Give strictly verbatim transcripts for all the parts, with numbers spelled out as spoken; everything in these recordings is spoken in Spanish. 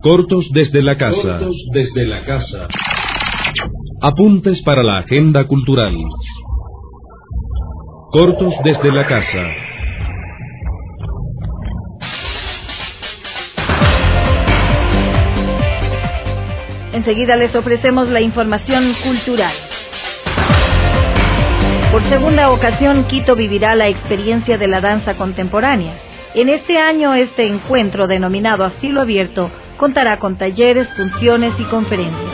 Cortos desde la casa. Cortos desde la casa. Apuntes para la agenda cultural. Cortos desde la casa. Enseguida les ofrecemos la información cultural. Por segunda ocasión, Quito vivirá la experiencia de la danza contemporánea. En este año, este encuentro, denominado a cielo abierto, contará con talleres, funciones y conferencias.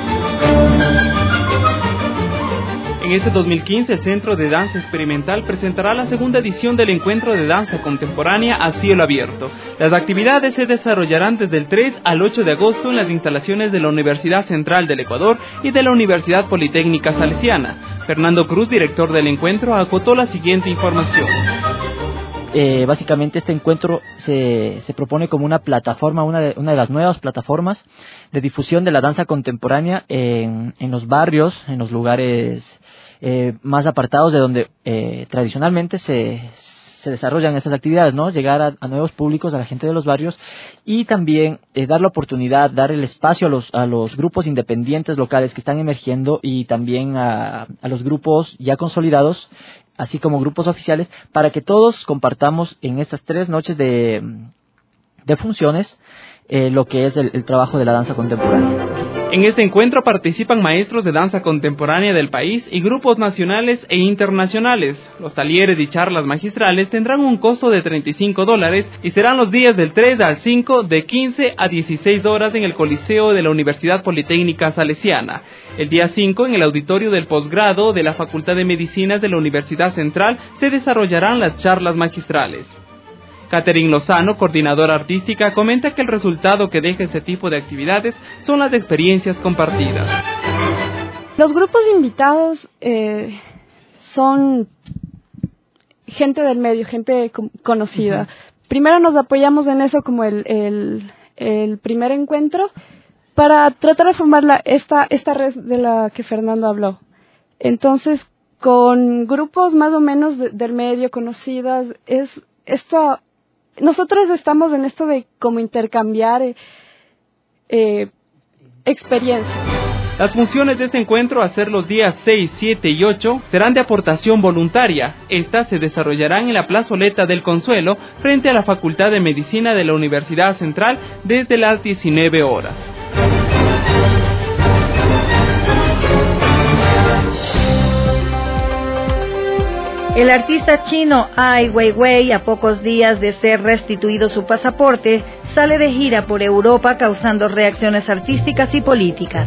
En este dos mil quince, el Centro de Danza Experimental presentará la segunda edición del Encuentro de Danza Contemporánea a cielo abierto. Las actividades se desarrollarán desde el tres al ocho de agosto en las instalaciones de la Universidad Central del Ecuador y de la Universidad Politécnica Salesiana. Fernando Cruz, director del encuentro, acotó la siguiente información. Eh, básicamente este encuentro se, se propone como una plataforma, una de, una de las nuevas plataformas de difusión de la danza contemporánea en, en los barrios, en los lugares eh, más apartados de donde eh, tradicionalmente se, se desarrollan estas actividades, ¿no? Llegar a, a nuevos públicos, a la gente de los barrios y también eh, dar la oportunidad, dar el espacio a los, a los grupos independientes locales que están emergiendo y también a, a los grupos ya consolidados, así como grupos oficiales, para que todos compartamos en estas tres noches de, de funciones eh, lo que es el, el trabajo de la danza contemporánea. En este encuentro participan maestros de danza contemporánea del país y grupos nacionales e internacionales. Los talleres y charlas magistrales tendrán un costo de treinta y cinco dólares y serán los días del tres al cinco de quince a dieciséis horas en el Coliseo de la Universidad Politécnica Salesiana. El día cinco, en el auditorio del posgrado de la Facultad de Medicinas de la Universidad Central, se desarrollarán las charlas magistrales. Catherine Lozano, coordinadora artística, comenta que el resultado que deja este tipo de actividades son las experiencias compartidas. Los grupos invitados eh, son gente del medio, gente conocida. Uh-huh. Primero nos apoyamos en eso como el, el, el primer encuentro para tratar de formar la, esta, esta red de la que Fernando habló. Entonces, con grupos más o menos de, del medio, conocidas, es esto... Nosotros estamos en esto de cómo intercambiar eh, eh, experiencias. Las funciones de este encuentro, a ser los días seis, siete y ocho, serán de aportación voluntaria. Estas se desarrollarán en la plazoleta del Consuelo, frente a la Facultad de Medicina de la Universidad Central, desde las diecinueve horas. El artista chino Ai Weiwei, a pocos días de ser restituido su pasaporte, sale de gira por Europa causando reacciones artísticas y políticas.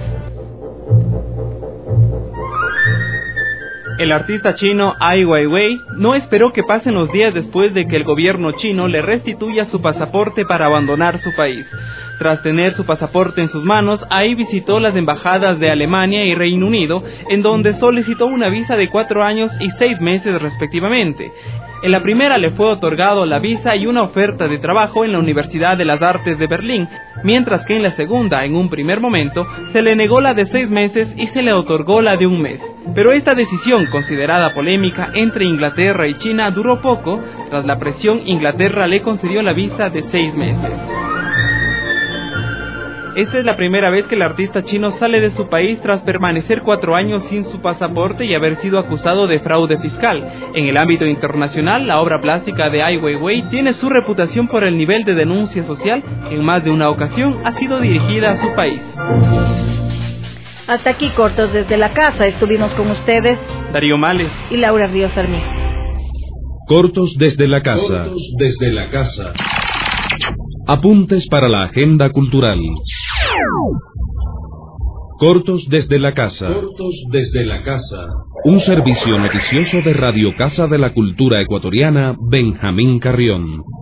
El artista chino Ai Weiwei no esperó que pasen los días después de que el gobierno chino le restituya su pasaporte para abandonar su país. Tras tener su pasaporte en sus manos, Ai visitó las embajadas de Alemania y Reino Unido, en donde solicitó una visa de cuatro años y seis meses respectivamente. En la primera le fue otorgado la visa y una oferta de trabajo en la Universidad de las Artes de Berlín, mientras que en la segunda, en un primer momento, se le negó la de seis meses y se le otorgó la de un mes. Pero esta decisión, considerada polémica entre Inglaterra y China, duró poco. Tras la presión, Inglaterra le concedió la visa de seis meses. Esta es la primera vez que el artista chino sale de su país tras permanecer cuatro años sin su pasaporte y haber sido acusado de fraude fiscal. En el ámbito internacional, la obra plástica de Ai Weiwei tiene su reputación por el nivel de denuncia social que en más de una ocasión ha sido dirigida a su país. Hasta aquí Cortos desde la casa. Estuvimos con ustedes Darío Males y Laura Ríos Sarmiento. Cortos desde la casa. Cortos desde la casa. Apuntes para la agenda cultural. Cortos desde la casa. Cortos desde la casa. Un servicio noticioso de Radio Casa de la Cultura Ecuatoriana, Benjamín Carrión.